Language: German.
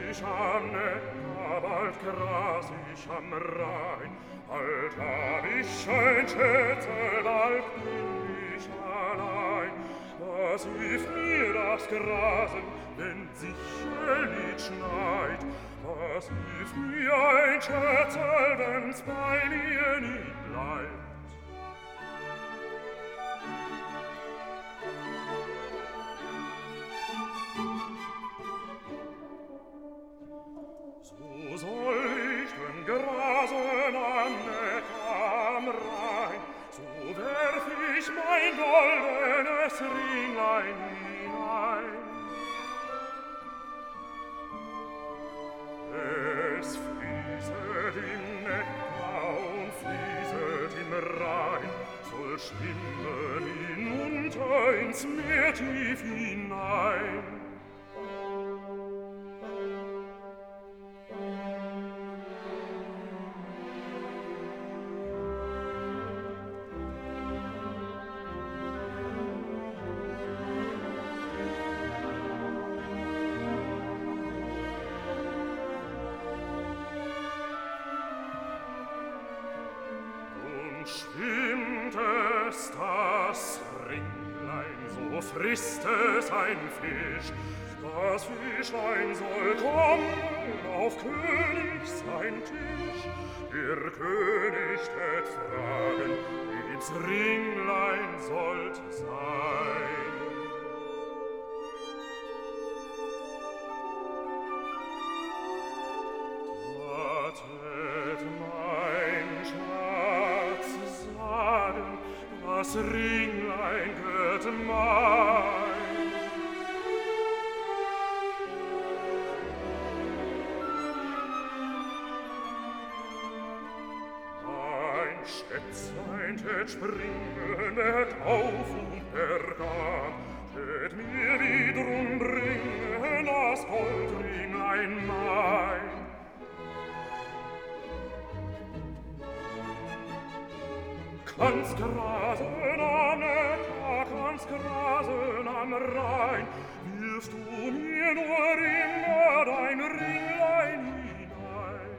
ich am Neckar, bald gras ich am Rhein. Bald hab ich ein Schätzel, bald bin ich allein. Was hilft mir das Grasen, wenn sicherlich schneit? Was hilft mir ein Schätzel, wenn's bei mir nie bleibt? So soll ich denn grasen am Neckar am Rhein, so werf ich mein goldenes Ringlein hinein. Es fließet im Neckar und fließet im Rhein, soll schwimmen hinunter ins Meer tief hinein. Schwimmt es das Ringlein, so frisst es ein Fisch. Das Fischlein soll kommen auf König sein Tisch. Der König tät fragen, wem's Ringlein sollt sein. Da tät mein Schatz sagen, das Ringlein gehört mein. Mein Schätzlein tät springen, tät auf und bergab, tät mir wiederum bringen das Goldringlein mein. Kannst grasen am Neckar, kannst grasen am Rhein, wirfst du mir nur immer dein Ringlein hinein.